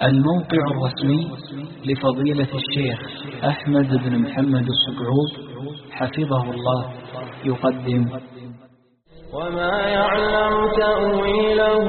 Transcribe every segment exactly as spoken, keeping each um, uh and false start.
الموقع الرسمي لفضيلة الشيخ أحمد بن محمد السقعود حفظه الله يقدم وما يعلم تأويله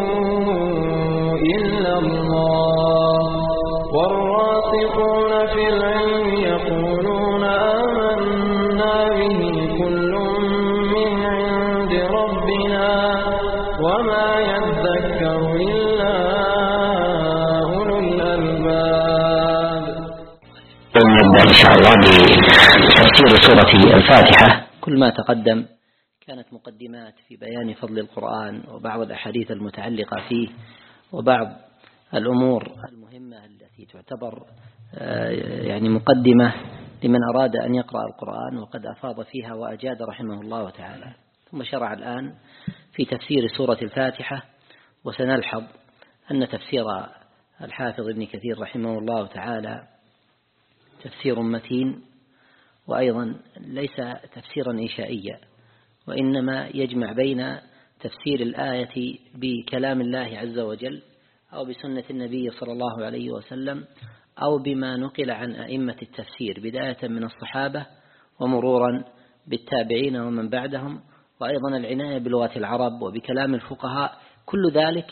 إلا الله والراسخون في العلم يقولون آمنا به كل من عند ربنا وما يذكر إلا أولو الألباب. نبدأ إن شاء الله بتفسير سورة الفاتحة. كل ما تقدم كانت مقدمات في بيان فضل القرآن وبعض الأحاديث المتعلقة فيه وبعض الأمور المهمة التي تعتبر يعني مقدمة لمن أراد أن يقرأ القرآن وقد أفاض فيها وأجاد رحمه الله تعالى. ثم شرع الآن في تفسير سورة الفاتحة، وسنلحظ أن تفسير الحافظ ابن كثير رحمه الله تعالى تفسير متين، وأيضا ليس تفسيرا إنشائيا، وإنما يجمع بين تفسير الآية بكلام الله عز وجل أو بسنة النبي صلى الله عليه وسلم أو بما نقل عن أئمة التفسير بداية من الصحابة ومرورا بالتابعين ومن بعدهم، وأيضا العناية بلغة العرب وبكلام الفقهاء، كل ذلك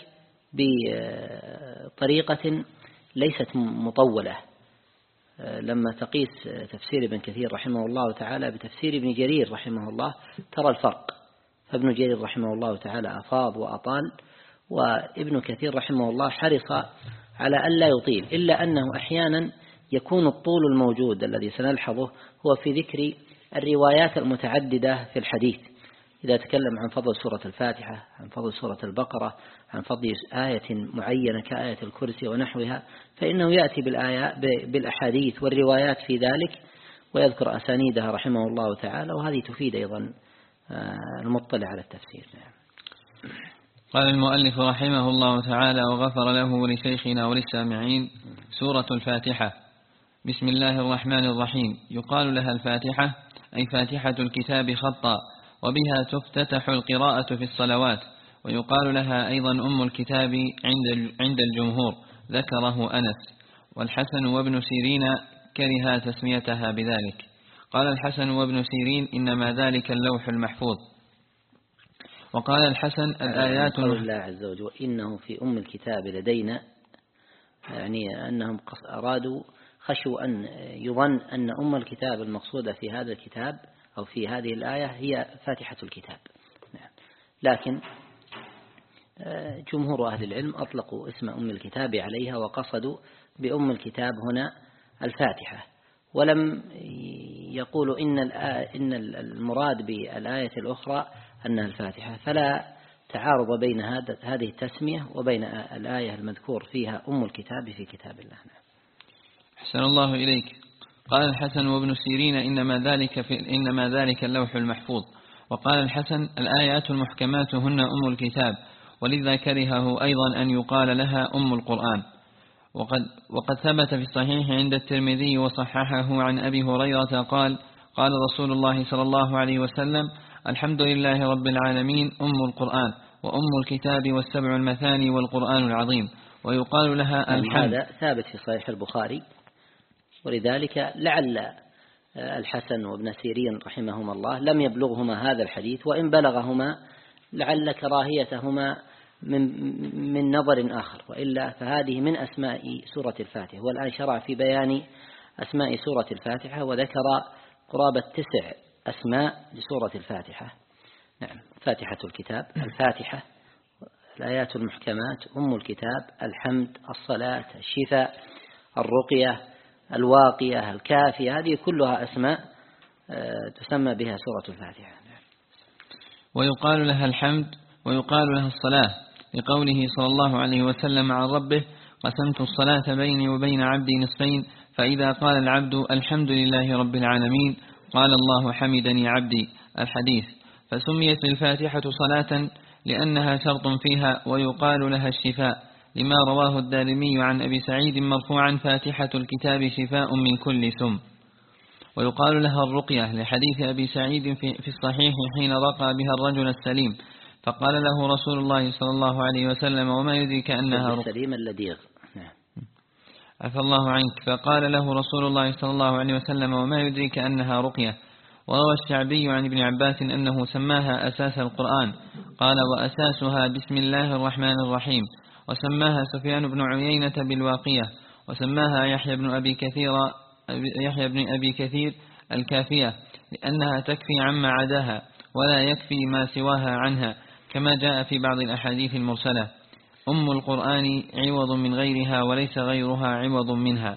بطريقة ليست مطولة. لما تقيس تفسير ابن كثير رحمه الله تعالى بتفسير ابن جرير رحمه الله ترى الفرق، فابن جرير رحمه الله تعالى أفاض وأطال، وابن كثير رحمه الله حرص على أن لا يطيل، إلا أنه أحيانا يكون الطول الموجود الذي سنلحظه هو في ذكر الروايات المتعددة في الحديث. إذا تكلم عن فضل سورة الفاتحة، عن فضل سورة البقرة، عن فضل آية معينة كآية الكرسي ونحوها، فإنه يأتي بالآيات بالأحاديث والروايات في ذلك ويذكر أسانيدها رحمه الله تعالى، وهذه تفيد أيضا المطلع على التفسير. قال المؤلف رحمه الله تعالى وغفر له ولشيخنا وللسامعين: سورة الفاتحة. بسم الله الرحمن الرحيم. يقال لها الفاتحة أي فاتحة الكتاب خطا، وبها تفتتح القراءة في الصلوات، ويقال لها أيضا أم الكتاب عند عند الجمهور، ذكره أنس. والحسن وابن سيرين كره تسميتها بذلك. قال الحسن وابن سيرين: إنما ذلك اللوح المحفوظ. وقال الحسن: الآيات قول الله عز وجل إنه في أم الكتاب لدينا، يعني أنهم أرادوا خشوا أن يظن أن أم الكتاب المقصودة في هذا الكتاب أو في هذه الآية هي فاتحة الكتاب. لكن جمهور أهل العلم أطلقوا اسم أم الكتاب عليها وقصدوا بأم الكتاب هنا الفاتحة، ولم يقولوا إن إن المراد بالآية الأخرى أنها الفاتحة، فلا تعارض بين هذه التسمية وبين الآية المذكور فيها أم الكتاب في كتاب الله. أحسن الله إليك. قال الحسن وابن سيرين: إنما ذلك في إنما ذلك اللوح المحفوظ. وقال الحسن: الآيات المحكمات هن أم الكتاب، ولذا كرهه أيضا أن يقال لها أم القرآن. وقد وقد ثبت في الصحيح عند الترمذي وصححه عن أبي هريرة قال: قال رسول الله صلى الله عليه وسلم: الحمد لله رب العالمين أم القرآن وأم الكتاب والسبع المثاني والقرآن العظيم. ويقال لها الحمد. هذا ثابت في صحيح البخاري، ولذلك لعل الحسن وابن سيرين رحمهما الله لم يبلغهما هذا الحديث، وإن بلغهما لعل كراهيتهما من, من نظر آخر، وإلا فهذه من أسماء سورة الفاتحة. والآن شرع في بيان أسماء سورة الفاتحة وذكر قرابة تسع أسماء لسورة الفاتحة. نعم: فاتحة الكتاب، الفاتحة، الآيات المحكمات، أم الكتاب، الحمد، الصلاة، الشفاء، الرقية، الواقية، الكافية، هذه كلها أسماء تسمى بها سورة الفاتحة. ويقال لها الحمد ويقال لها الصلاة، لقوله صلى الله عليه وسلم عن ربه: قسمت الصلاة بيني وبين عبدي نصفين، فإذا قال العبد الحمد لله رب العالمين قال الله حمدني عبدي. الحديث. فسميت الفاتحة صلاة لأنها شرط فيها. ويقال لها الشفاء لما رواه الدارمي عن أبي سعيد مرفوعا: فاتحة الكتاب شفاء من كل سم. ويقال لها الرقية لحديث أبي سعيد في الصحيح حين رقى بها الرجل السليم، فقال له رسول الله صلى الله عليه وسلم: وما يدريك أنها رقية؟ السليم اللديغ. عفى الله عنك. فقال له رسول الله صلى الله عليه وسلم: وما يدريك أنها رقية؟ وروى الشعبي عن ابن عباس أنه سماها أساس القرآن، قال: وأساسها بسم الله الرحمن الرحيم. وسماها سفيان بن عيينة بالواقية، وسماها يحيى بن أبي كثير يحيى بن أبي كثير الكافية، لأنها تكفي عما عداها ولا يكفي ما سواها عنها، كما جاء في بعض الأحاديث المرسلة: أم القرآن عوض من غيرها وليس غيرها عوض منها.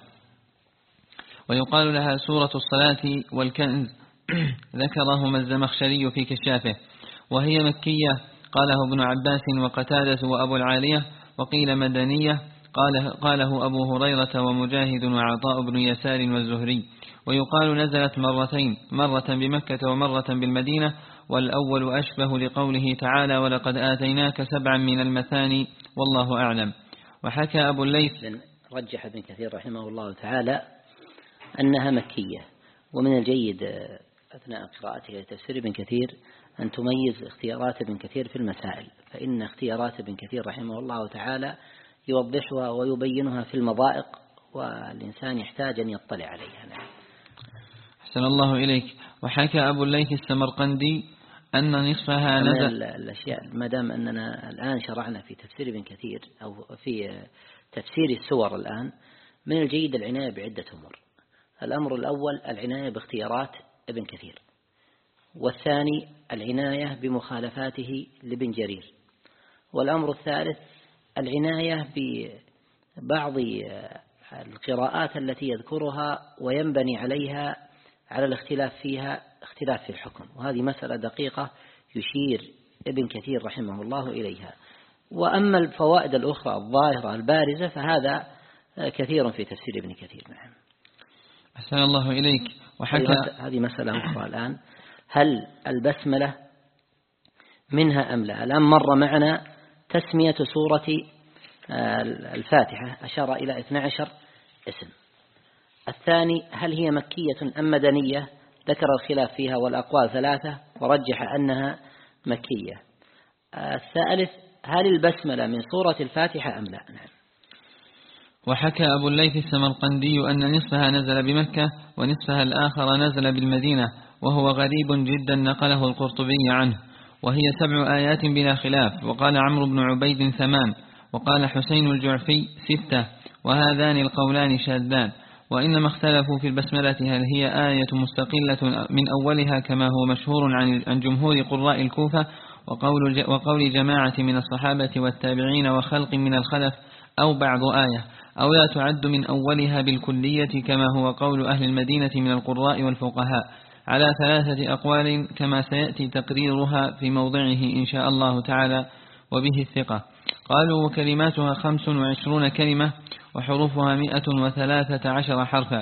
ويقال لها سورة الصلاة والكنز، ذكرهما الزمخشري في كشافه، وهي مكية، قاله ابن عباس وقتادة وأبو العالية، وقيل مدنية، قاله, قاله أبو هريرة ومجاهد وعطاء بن يسار والزهري. ويقال نزلت مرتين، مرة بمكة ومرة بالمدينة، والأول أشبه لقوله تعالى: ولقد آتيناك سبعا من المثاني، والله أعلم. وحكى أبو الليث، رجح ابن كثير رحمه الله تعالى أنها مكية. ومن الجيد أثناء قراءتك لتفسير ابن كثير أن تميز اختيارات ابن كثير في المسائل، فإن اختيارات ابن كثير رحمه الله تعالى يوضحها ويبينها في المضائق، والإنسان يحتاج أن يطلع عليها. نعم. أحسن الله إليك. وحكى أبو الليث السمرقندي أن نصفها نزل. الأشياء ما دام أننا الآن شرعنا في تفسير ابن كثير أو في تفسير السور الآن، من الجيد العناية بعدة أمور. الأمر الأول العناية باختيارات ابن كثير، والثاني العناية بمخالفاته لابن جرير، والأمر الثالث العناية ببعض القراءات التي يذكرها وينبني عليها على الاختلاف فيها اختلاف في الحكم، وهذه مسألة دقيقة يشير ابن كثير رحمه الله إليها. وأما الفوائد الأخرى الظاهرة البارزة فهذا كثير في تفسير ابن كثير. نعم. أحسن الله إليك. وحكى هذه مسألة أخرى الآن، هل البسملة منها أم لا؟ الآن مر معنا تسمية سورة الفاتحة، أشار إلى اثني عشر اسم. الثاني هل هي مكية أم مدنية؟ ذكر الخلاف فيها والأقوال ثلاثة ورجح أنها مكية. الثالث هل البسملة من سورة الفاتحة أم لا؟ نعم. وحكى أبو الليث السمرقندي أن نصفها نزل بمكة ونصفها الآخر نزل بالمدينة، وهو غريب جدا نقله القرطبي عنه، وهي سبع آيات بلا خلاف. وقال عمرو بن عبيد ثمان، وقال حسين الجعفي ستة، وهذان القولان شاذان. وإنما اختلفوا في البسملة هل هي آية مستقلة من أولها كما هو مشهور عن جمهور قراء الكوفة وقول, وقول جماعة من الصحابة والتابعين وخلق من الخلف، أو بعض آية، أو لا تعد من أولها بالكلية كما هو قول أهل المدينة من القراء والفقهاء، على ثلاثة أقوال كما سيأتي تقريرها في موضعه إن شاء الله تعالى وبه الثقة. قالوا وكلماتها خمس وعشرون كلمة وحروفها مئة وثلاثة عشر حرفا.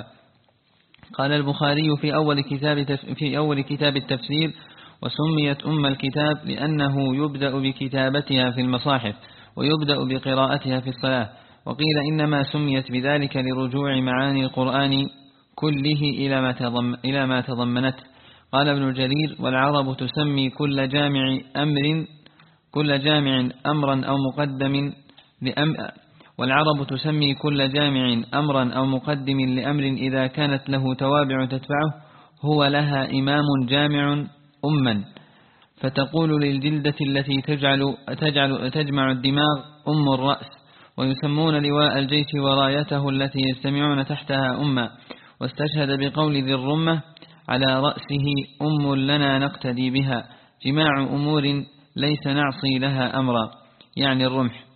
قال البخاري في أول كتاب في أول كتاب التفسير: وسميت أم الكتاب لأنه يبدأ بكتابتها في المصاحف ويبدأ بقراءتها في الصلاة. وقيل إنما سميت بذلك لرجوع معاني القرآن كله إلى ما تضم إلى ما تضمنته. قال ابن جرير: والعرب تسمي كل جامع أمر كل جامع أمرا أو مقدم لأم والعرب تسمي كل جامع أمرا أو مقدم لأمر إذا كانت له توابع تتبعه هو لها إمام جامع أما، فتقول للجلدة التي تجعل تجعل تجمع الدماغ أم الرأس. ويسمون لواء الجيش ورايته التي يجتمعون تحتها أما. واستشهد بقول ذي الرمة: على رأسه أم لنا نقتدي بها، جماع أمور ليس نعصي لها أمرا، يعني الرمح.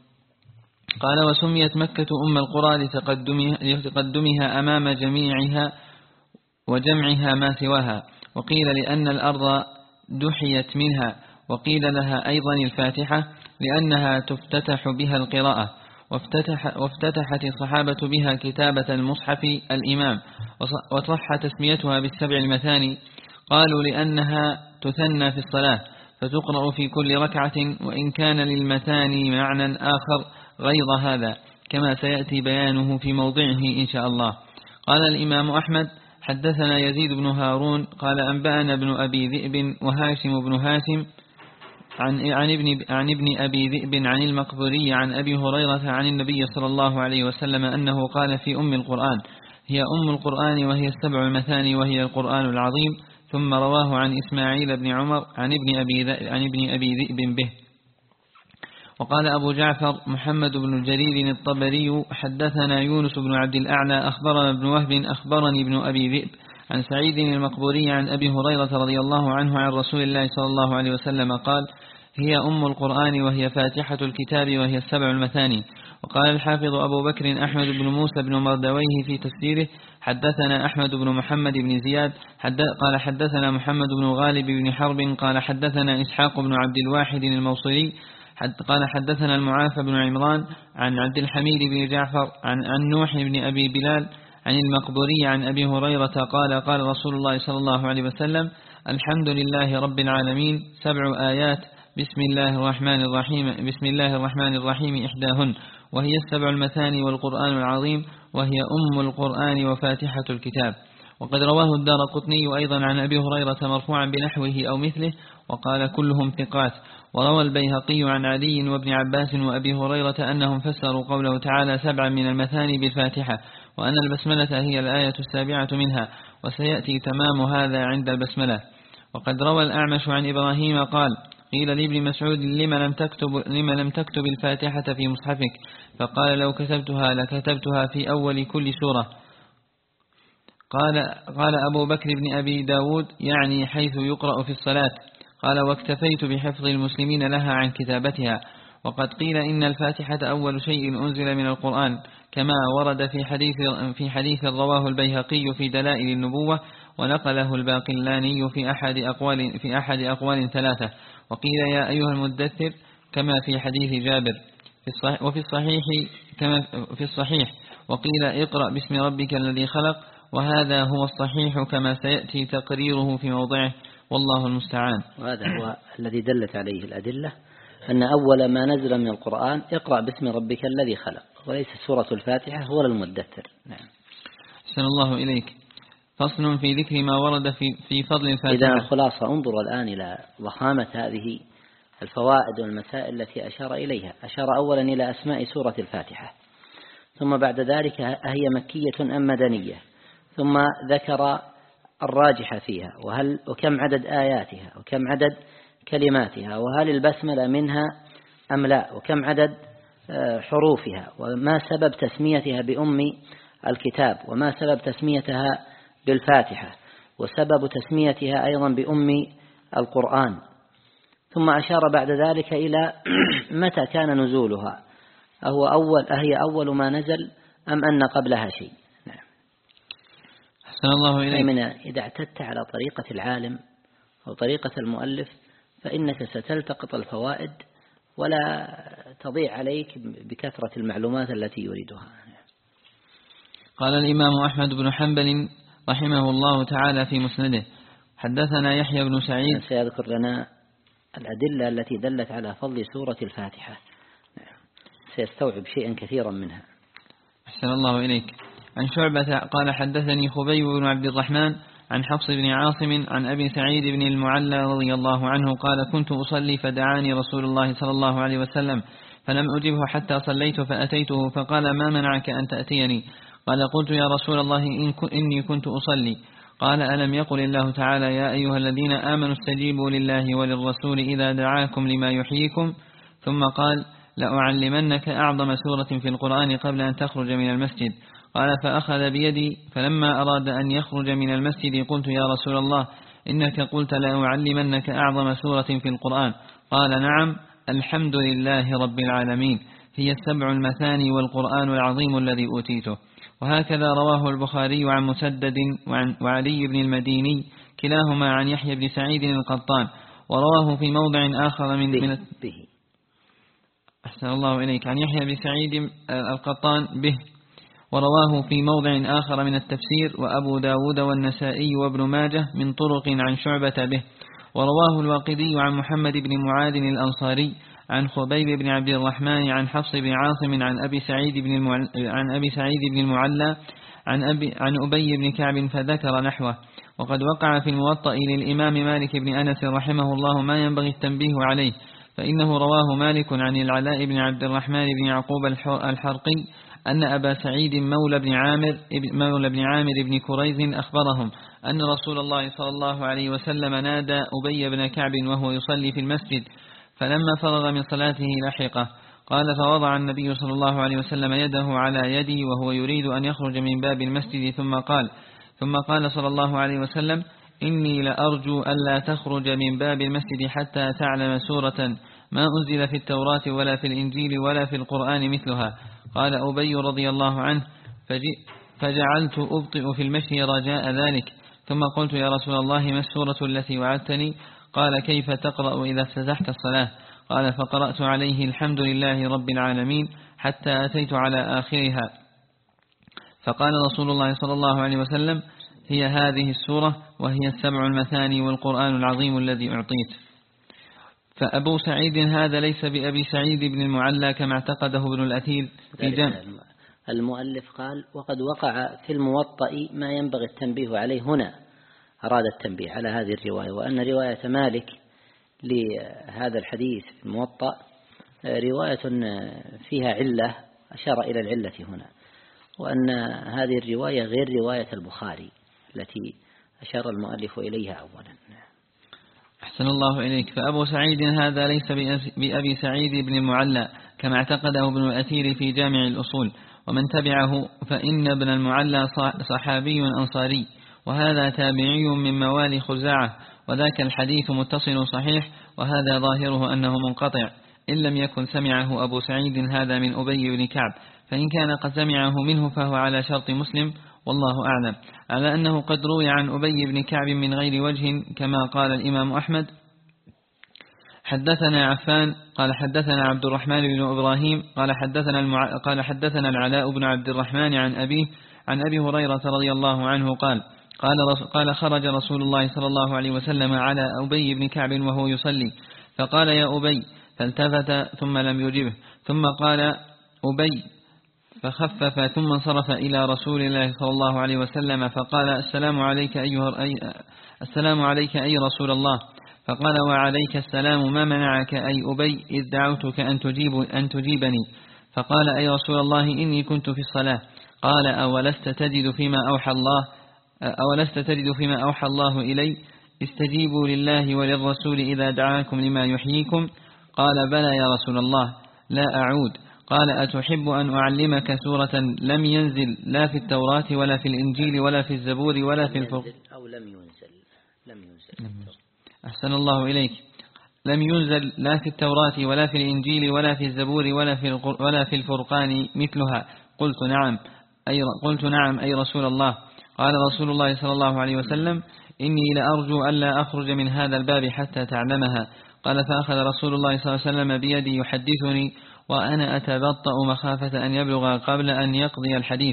قال وسميت مكة أم القرى لتقدمها, لتقدمها أمام جميعها وجمعها ما سواها. وقيل لأن الأرض دحيت منها. وقيل لها أيضا الفاتحة لأنها تفتتح بها القراءة، وافتتح وافتتحت الصحابة بها كتابة المصحف الإمام. وصح تسميتها بالسبع المثاني. قالوا لأنها تثنى في الصلاة فتقرأ في كل ركعة، وإن كان للمثاني معنى آخر غير هذا كما سيأتي بيانه في موضعه إن شاء الله. قال الإمام أحمد: حدثنا يزيد بن هارون قال أنبأنا ابن أبي ذئب وهاشم بن هاشم عن عن ابن عن ابن أبي ذئب عن المقبوري عن أبي هريرة عن النبي صلى الله عليه وسلم أنه قال في أم القرآن: هي أم القرآن وهي السبع المثاني وهي القرآن العظيم. ثم رواه عن إسماعيل بن عمر عن ابن أبي عن ابن أبي ذئب به. وقال أبو جعفر محمد بن جرير الطبري: حدثنا يونس بن عبد الأعلى أخبرنا ابن وهب أخبرني ابن أبي ذئب عن سعيد المقبوري عن أبي هريرة رضي الله عنه عن رسول الله صلى الله عليه وسلم قال: هي أم القرآن وهي فاتحة الكتاب وهي السبع المثاني. وقال الحافظ أبو بكر أحمد بن موسى بن مردويه في تفسيره: حدثنا أحمد بن محمد بن زياد حد قال حدثنا محمد بن غالب بن حرب قال حدثنا إسحاق بن عبد الواحد الموصلي حد قال حدثنا المعافى بن عمران عن عبد الحميد بن جعفر عن, عن نوح بن أبي بلال عن المقبوري عن أبي هريرة قال: قال رسول الله صلى الله عليه وسلم: الحمد لله رب العالمين، سبع آيات، بسم الله الرحمن الرحيم بسم الله الرحمن الرحيم إحداهن، وهي السبع المثاني والقرآن العظيم، وهي أم القرآن وفاتحة الكتاب. وقد رواه الدارقطني أيضا عن أبي هريرة مرفوعا بنحوه أو مثله، وقال كلهم ثقات. وروى البيهقي عن علي وابن عباس وأبي هريرة أنهم فسروا قوله تعالى سبعا من المثاني بالفاتحة، وأن البسملة هي الآية السابعة منها، وسيأتي تمام هذا عند البسملة. وقد روى الأعمش عن إبراهيم قال: قيل لابن مسعود: لما لم تكتب, لما لم تكتب الفاتحة في مصحفك؟ فقال: لو كتبتها لكتبتها في أول كل سورة. قال, قال أبو بكر بن أبي داود: يعني حيث يقرأ في الصلاة. قال: واكتفيت بحفظ المسلمين لها عن كتابتها. وقد قيل إن الفاتحة أول شيء أنزل من القرآن، كما ورد في حديث, في حديث رواه البيهقي في دلائل النبوة، ونقله الباقلاني في أحد أقوال, في أحد أقوال ثلاثة. وقيل: يا أيها المدثر، كما في حديث جابر. في الصحيح وفي الصحيح كما في الصحيح وقيل: اقرأ باسم ربك الذي خلق، وهذا هو الصحيح كما سيأتي تقريره في موضعه، والله المستعان. وهذا هو الذي دلت عليه الأدلة، أن أول ما نزل من القرآن اقرأ باسم ربك الذي خلق، وليس سورة الفاتحة ولا المدثر. نعم. أحسن الله إليك. فصل في ذكر ما ورد في في فضل الفاتحة. إذا الخلاصة، انظر الآن إلى ضخامة هذه الفوائد والمسائل التي أشار إليها. أشار أولا إلى أسماء سورة الفاتحة، ثم بعد ذلك هي مكية أم مدنية، ثم ذكر الراجح فيها، وهل وكم عدد آياتها، وكم عدد كلماتها، وهل البسملة منها أم لا، وكم عدد حروفها، وما سبب تسميتها بأم الكتاب، وما سبب تسميتها بالفاتحة، وسبب تسميتها أيضا بأم القرآن. ثم أشار بعد ذلك إلى متى كان نزولها، أهو أول أهي أول ما نزل أم أن قبلها شيء. نعم. أحسن الله إليك. من إذا اعتدت على طريقة العالم أو طريقة المؤلف فإنك ستلتقط الفوائد ولا تضيع عليك بكثرة المعلومات التي يريدها. قال الإمام أحمد بن حنبل رحمه الله تعالى في مسنده: حدثنا يحيى بن سعيد. سيذكر لنا الأدلة التي دلت على فضل سورة الفاتحة، سيستوعب شيئا كثيرا منها. أحسن الله إليك. عن شعبة قال: حدثني خبيب بن عبد الرحمن عن حفص بن عاصم عن أبي سعيد بن المعلى رضي الله عنه قال: كنت أصلي فدعاني رسول الله صلى الله عليه وسلم فلم أجبه حتى صليت فأتيته فقال: ما منعك أن تأتيني؟ قال: قلت: يا رسول الله إن إني كنت أصلي. قال: ألم يقل الله تعالى: يا أيها الذين آمنوا استجيبوا لله وللرسول إذا دعاكم لما يحييكم؟ ثم قال: لأعلمنك أعظم سورة في القرآن قبل أن تخرج من المسجد. قال: فأخذ بيدي، فلما أراد أن يخرج من المسجد قلت: يا رسول الله إنك قلت لأعلمنك أعظم سورة في القرآن. قال: نعم، الحمد لله رب العالمين، هي السبع المثاني والقرآن العظيم الذي أوتيته. وهكذا رواه البخاري عن مسدد وعن وعلي بن المديني كلاهما عن يحيى بن سعيد القطان، ورواه في موضع آخر من به, من به. أحسن الله إليك. عن يحيى بن سعيد القطان به، ورواه في موضع آخر من التفسير، وأبو داود والنسائي وابن ماجه من طرق عن شعبة به. ورواه الواقدي عن محمد بن معاذ الأنصاري عن خبيب بن عبد الرحمن عن حفص بن عاصم عن أبي سعيد بن المعلى عن أبي سعيد بن المعلى عن أبي عن أبي بن كعب فذكر نحوه. وقد وقع في الموطأ للإمام مالك بن أنس رحمه الله ما ينبغي التنبيه عليه، فإنه رواه مالك عن العلاء بن عبد الرحمن بن يعقوب الحرقي أن أبا سعيد مولى بن عامر مولى بن عامر بن كريز أخبرهم أن رسول الله صلى الله عليه وسلم نادى أبي بن كعب وهو يصلي في المسجد، فلما فرغ من صلاته لحقه. قال فوضع النبي صلى الله عليه وسلم يده على يدي وهو يريد أن يخرج من باب المسجد، ثم قال ثم قال صلى الله عليه وسلم إني لأرجو ألا تخرج من باب المسجد حتى تعلم سورة ما أنزل في التوراة ولا في الإنجيل ولا في القرآن مثلها. قال أبي رضي الله عنه فجعلت أبطئ في المشي رجاء ذلك، ثم قلت يا رسول الله ما السورة التي وعدتني؟ قال كيف تقرأ إذا افتتحت الصلاة؟ قال فقرأت عليه الحمد لله رب العالمين حتى أتيت على آخرها، فقال رسول الله صلى الله عليه وسلم هي هذه السورة وهي السبع المثاني والقرآن العظيم الذي أعطيت. فأبو سعيد هذا ليس بأبي سعيد بن المعلى كما اعتقده ابن الأثير في جمع. المؤلف قال وقد وقع في الموطأ ما ينبغي التنبيه عليه، هنا أراد التنبيه على هذه الرواية، وأن رواية مالك لهذا الحديث في الموطأ رواية فيها علة أشار إلى العلة هنا، وأن هذه الرواية غير رواية البخاري التي أشار المؤلف إليها أولا. أحسن الله إليك. فأبو سعيد هذا ليس بأبي سعيد بن المعلى كما اعتقده ابن الأثير في جامع الأصول، ومن تبعه فإن ابن المعلى صحابي أنصاري، وهذا تابعي من موالي خزاعة، وذاك الحديث متصل صحيح، وهذا ظاهره أنه منقطع إن لم يكن سمعه أبو سعيد هذا من أبي بن كعب، فإن كان قد سمعه منه فهو على شرط مسلم والله أعلم، على أنه قد روي عن أبي بن كعب من غير وجه كما قال الإمام أحمد حدثنا عفان قال حدثنا عبد الرحمن بن إبراهيم قال حدثنا المع... قال حدثنا العلاء بن عبد الرحمن عن أبيه عن أبي هريرة رضي الله عنه قال قال, رس... قال خرج رسول الله صلى الله عليه وسلم على أبي بن كعب وهو يصلي، فقال يا أبي، فالتفت ثم لم يجبه، ثم قال أبي، فخفف ثم انصرف إلى رسول الله صلى الله عليه وسلم فقال السلام عليك أيها أي السلام عليك أي رسول الله، فقال وعليك السلام، ما منعك أي أبي إذ دعوتك أن تجيب أن تجيبني؟ فقال أي رسول الله إني كنت في الصلاة. قال أولست تجد فيما أوحى الله أولست تجد فيما أوحى الله إلي استجيبوا لله وللرسول إذا دعاكم لما يحييكم؟ قال بلى يا رسول الله لا أعود. قال أتحب أن أعلمك سورة لم ينزل لا في التوراة ولا في الإنجيل ولا في الزبور ولا في الفرقان أو لم ينزل لم ينزل أحسن الله إليك. لم ينزل لا في التوراة ولا في الإنجيل ولا في الزبور ولا في ولا في الفرقان مثلها. قلت نعم أي قلت نعم أي رسول الله. قال رسول الله صلى الله عليه وسلم إني لأرجو ألا أخرج من هذا الباب حتى تعلمها. قال فأخذ رسول الله صلى الله عليه وسلم بيدي يحدثني وأنا أتبطأ مخافة أن يبلغ قبل أن يقضي الحديث.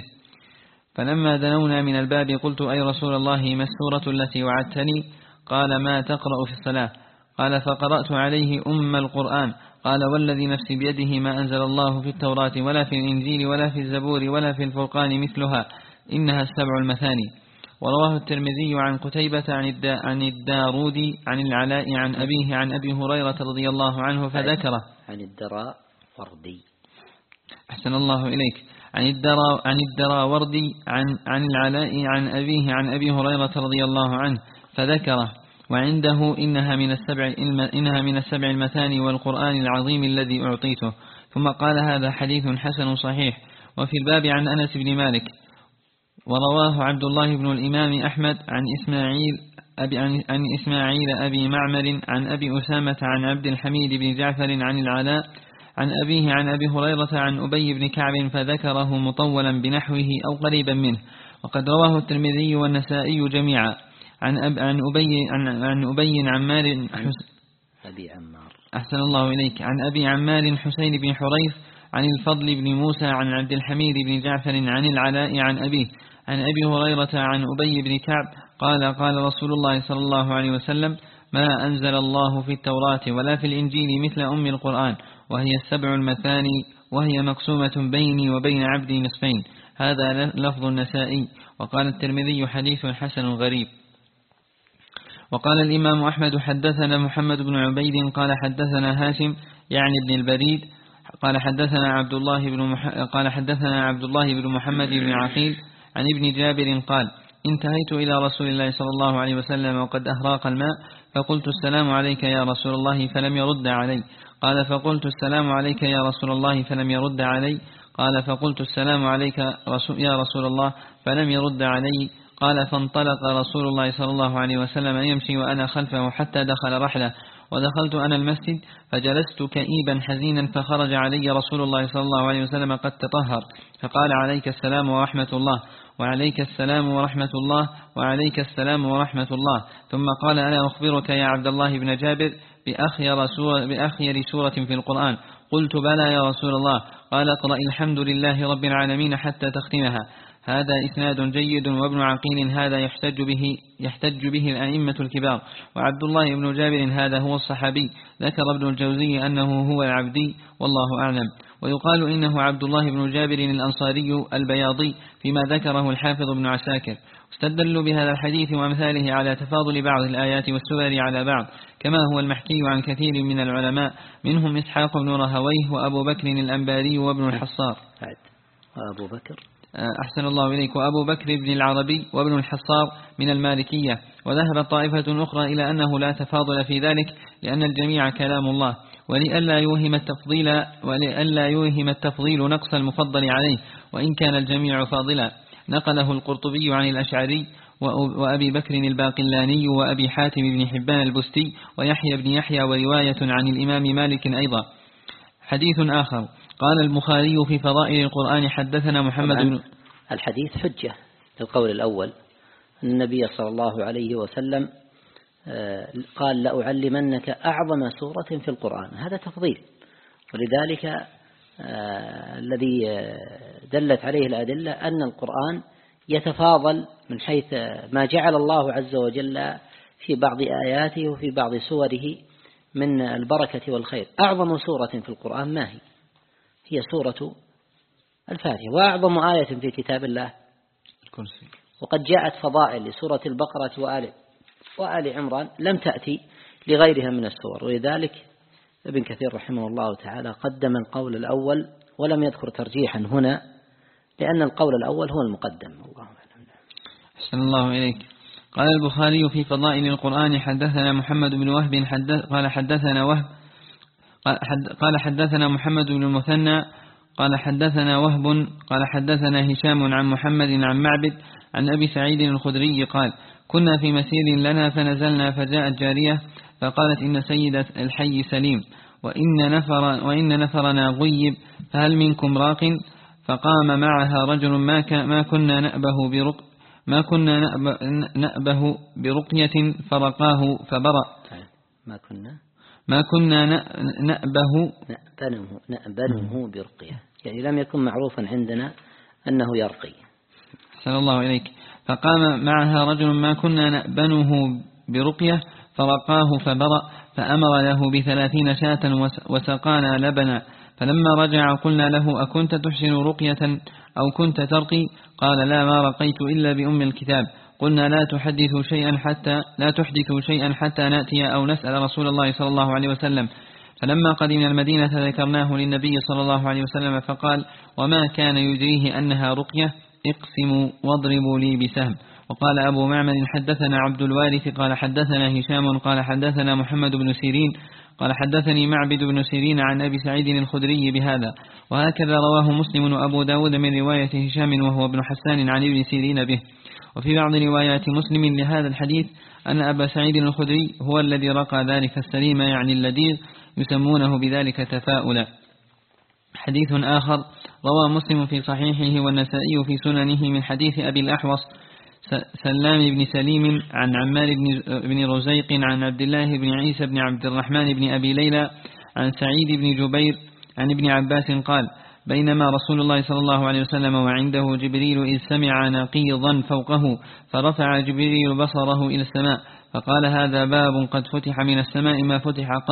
فلما دنونا من الباب قلت أي رسول الله ما السورة التي وعدتني؟ قال ما تقرأ في الصلاة؟ قال فقرأت عليه أم القرآن. قال والذي نفسي بيده ما أنزل الله في التوراة ولا في الإنجيل ولا في الزبور ولا في الفرقان مثلها، إنها السبع المثاني. ورواه الترمذي عن قتيبة عن الدارودي عن العلاء عن أبيه عن أبي هريرة رضي الله عنه فذكره. عن الدراء وردي. أحسن الله إليك. عن الدراء عن الدراء وردي عن عن العلاء عن أبيه عن أبي هريرة رضي الله عنه فذكره، وعنده إنها من السبع إنها من السبع المثاني والقرآن العظيم الذي أعطيته. ثم قال هذا حديث حسن صحيح. وفي الباب عن أنس بن مالك. ورواه عبد الله بن الإمام أحمد عن إسماعيل أبي عن, عن إسماعيل أبي معمر عن أبي أسامة عن عبد الحميد بن جعفر عن العلاء عن أبيه عن أبي هريرة عن أبي بن كعب فذكره مطولا بنحوه أو قريبا منه. وقد رواه الترمذي والنسائي جميعا عن أب عن أبي عن, عن أبي عمار أبي عمار أحسن الله إليك عن أبي عمار حسين بن حريث عن الفضل بن موسى عن عبد الحميد بن جعفر عن العلاء عن أبيه عن أبي هريرة عن أبي بن كعب قال قال رسول الله صلى الله عليه وسلم ما أنزل الله في التوراة ولا في الإنجيل مثل أم القرآن، وهي السبع المثاني، وهي مقسومة بيني وبين عبدي نصفين. هذا لفظ النسائي. وقال الترمذي حديث حسن غريب. وقال الإمام أحمد حدثنا محمد بن عبيد قال حدثنا هاشم يعني بن البريد قال حدثنا عبد الله بن مح... قال حدثنا عبد الله بن محمد بن عقيل عن ابن جابر قال انتهيت إلى رسول الله صلى الله عليه وسلم وقد أهراق الماء فقلت السلام عليك يا رسول الله فلم يرد علي. قال فقلت السلام عليك يا رسول الله فلم يرد علي. قال فقلت السلام عليك يا رسول الله فلم يرد علي. قال فانطلق رسول الله صلى الله عليه وسلم يمشي وأنا خلفه حتى دخل رحله، ودخلت أنا المسجد فجلست كئيبا حزينا، فخرج علي رسول الله صلى الله عليه وسلم قد تطهر، فقال عليك السلام ورحمة الله، وعليك السلام ورحمة الله، وعليك السلام ورحمة الله. ثم قال أنا أخبرك يا عبد الله بن جابر بأخير سورة, بأخير سورة في القرآن. قلت بلى يا رسول الله. قال اقرأ الحمد لله رب العالمين حتى تختمها. هذا إسناد جيد، وابن عقيل هذا يحتج به يحتج به الأئمة الكبار، وعبد الله بن جابر هذا هو الصحابي. ذكر ابن الجوزي أنه هو العبدي والله أعلم. ويقال إنه عبد الله بن جابر الأنصاري البياضي فيما ذكره الحافظ ابن عساكر. استدلوا بهذا الحديث وأمثاله على تفاضل بعض الآيات والسور على بعض، كما هو المحكي عن كثير من العلماء، منهم إسحاق بن رهويه وأبو بكر الأنباري وابن الحصار. أبو بكر أحسن الله إليك. وأبو بكر بن العربي وابن الحصار من المالكية. وذهب طائفة أخرى إلى أنه لا تفاضل في ذلك، لأن الجميع كلام الله، ولئلا يوهم التفضيل ولئلا يوهم التفضيل نقص المفضل عليه، وإن كان الجميع فاضلا. نقله القرطبي عن الأشعري وأبي بكر الباقلاني وأبي حاتم بن حبان البستي ويحيى بن يحيى، ورواية عن الإمام مالك أيضا. حديث آخر قال البخاري في فضائل القرآن حدثنا محمد بن الحديث حجة القول الأول، النبي صلى الله عليه وسلم قال لأعلمنك أعظم سورة في القرآن، هذا تفضيل، ولذلك الذي دلت عليه الأدلة أن القرآن يتفاضل من حيث ما جعل الله عز وجل في بعض آياته وفي بعض سوره من البركة والخير. أعظم سورة في القرآن ما هي؟ هي سورة الفاتحة، وأعظم آية في كتاب الله الكرسي. وقد جاءت فضائل لسورة البقرة وآل وآل عمران لم تأتي لغيرها من السور، ولذلك ابن كثير رحمه الله تعالى قدم القول الأول ولم يذكر ترجيحا هنا، لأن القول الأول هو المقدم. الله أعلم. أحسن الله إليك. قال البخاري في فضائل القرآن حدثنا محمد بن وهب حدث قال حدثنا وهب قال حدثنا محمد بن المثنى قال حدثنا وهب قال حدثنا هشام عن محمد عن معبد عن أبي سعيد الخدري قال كنا في مسير لنا فنزلنا فجاءت جارية فقالت إن سيد الحي سليم وإن, نفر وإن نفرنا غيب فهل منكم راق؟ فقام معها رجل ما, ما كنا نأبه برق ما كنا نأبه برقية فرقاه فبرأ. ما كنا ما كنا نأبه نأبنه نأبنه برقية، يعني لم يكن معروفا عندنا أنه يرقي. صلى الله عليك. فقام معها رجل ما كنا نأبنه برقية فرقاه فبرأ، فأمر له بثلاثين شاة وسقانا لبنا. فلما رجع قلنا له أكنت تحسن رقية أو كنت ترقي؟ قال لا، ما رقيت إلا بأم الكتاب. قلنا لا تحدث شيئا حتى لا تحدث شيئا حتى نأتي أو نسأل رسول الله صلى الله عليه وسلم. فلما قدمنا المدينة ذكرناه للنبي صلى الله عليه وسلم فقال وما كان يدريه أنها رقية؟ اقسموا واضربوا لي بسهم. وقال أبو معمر حدثنا عبد الوارث قال حدثنا هشام قال حدثنا محمد بن سيرين قال حدثني معبد بن سيرين عن أبي سعيد الخدري بهذا، وهكذا رواه مسلم وأبو داود من رواية هشام وهو ابن حسان عن ابن سيرين به. وفي بعض روايات مسلم لهذا الحديث أن أبا سعيد الخدري هو الذي رقى ذلك السليم، يعني الذي يسمونه بذلك تفاؤلا. حديث آخر رواه مسلم في صحيحه والنسائي في سننه من حديث أبي الأحوص سلام بن سليم عن عمار بن رزيق عن عبد الله بن عيسى بن عبد الرحمن بن أبي ليلى عن سعيد بن جبير عن ابن عباس قال بينما رسول الله صلى الله عليه وسلم وعنده جبريل إذ سمع نقيضا فوقه فرفع جبريل بصره إلى السماء فقال هذا باب قد فتح من السماء ما فتح قط.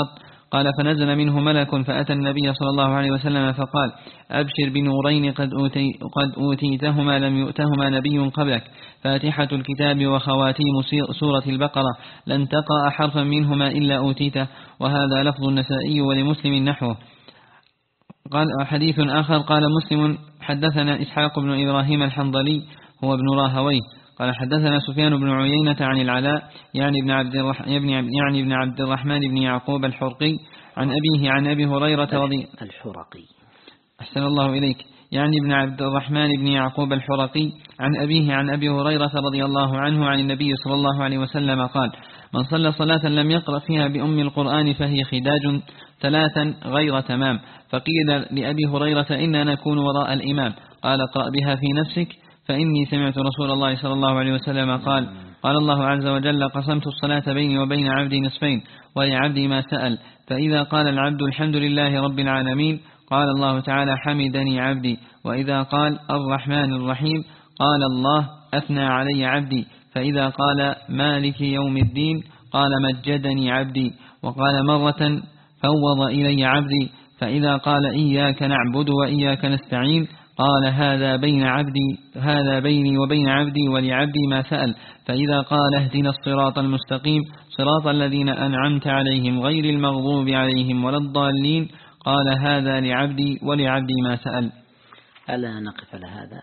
قال فنزل منه ملك فأتى النبي صلى الله عليه وسلم فقال أبشر بنورين قد, أوتي قد أوتيتهما لم يؤتهما نبي قبلك، فاتحة الكتاب وخواتيم سورة البقرة، لن تقرأ حرفا منهما إلا أوتيته. وهذا لفظ النسائي ولمسلم نحوه. قال حديث آخر قال مسلم حدثنا إسحاق بن إبراهيم الحنظلي هو ابن راهويه قال حدثنا سفيان بن عيينة عن العلاء يعني ابن عبد الرحمن يعني ابن عبد الرحمن بن يعقوب الحرقي عن أبيه عن أبي هريرة رضي الحرقي أحسن الله إليك يعني ابن عبد الرحمن بن يعقوب الحرقي عن أبيه عن أبي هريرة رضي الله عنه عن النبي صلى الله عليه وسلم قال من صلى صلاة لم يقرأ فيها بأم القرآن فهي خداج ثلاثا غير تمام. فقيل لأبي هريرة إنا نكون وراء الإمام، قال اقرأ بها في نفسك فإني سمعت رسول الله صلى الله عليه وسلم قال قال الله عز وجل قسمت الصلاة بيني وبين عبدي نصفين ولعبدي ما سأل، فإذا قال العبد الحمد لله رب العالمين قال الله تعالى حمدني عبدي، وإذا قال الرحمن الرحيم قال الله أثنى علي عبدي، فإذا قال مالك يوم الدين قال مجدني عبدي، وقال مرة فوض إلي عبدي، فإذا قال إياك نعبد وإياك نستعين قال هذا بين عبدي هذا بيني وبين عبدي ولعبدي ما سأل، فإذا قال اهدنا الصراط المستقيم صراط الذين أنعمت عليهم غير المغضوب عليهم ولا الضالين قال هذا لعبدي ولعبدي ما سأل. ألا نقف على هذا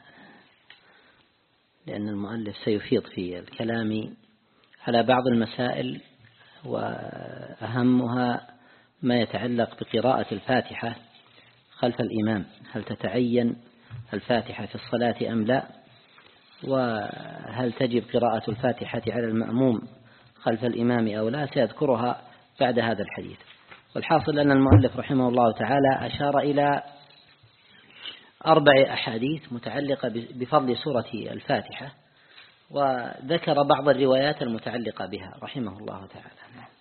لأن المؤلف سيفيض في الكلام على بعض المسائل، وأهمها ما يتعلق بقراءة الفاتحة خلف الإمام، هل تتعين الفاتحة في الصلاة أم لا، وهل تجب قراءة الفاتحة على المأموم خلف الإمام أو لا، سيذكرها بعد هذا الحديث. والحاصل أن المؤلف رحمه الله تعالى أشار إلى أربع أحاديث متعلقة بفضل سورة الفاتحة، وذكر بعض الروايات المتعلقة بها رحمه الله تعالى.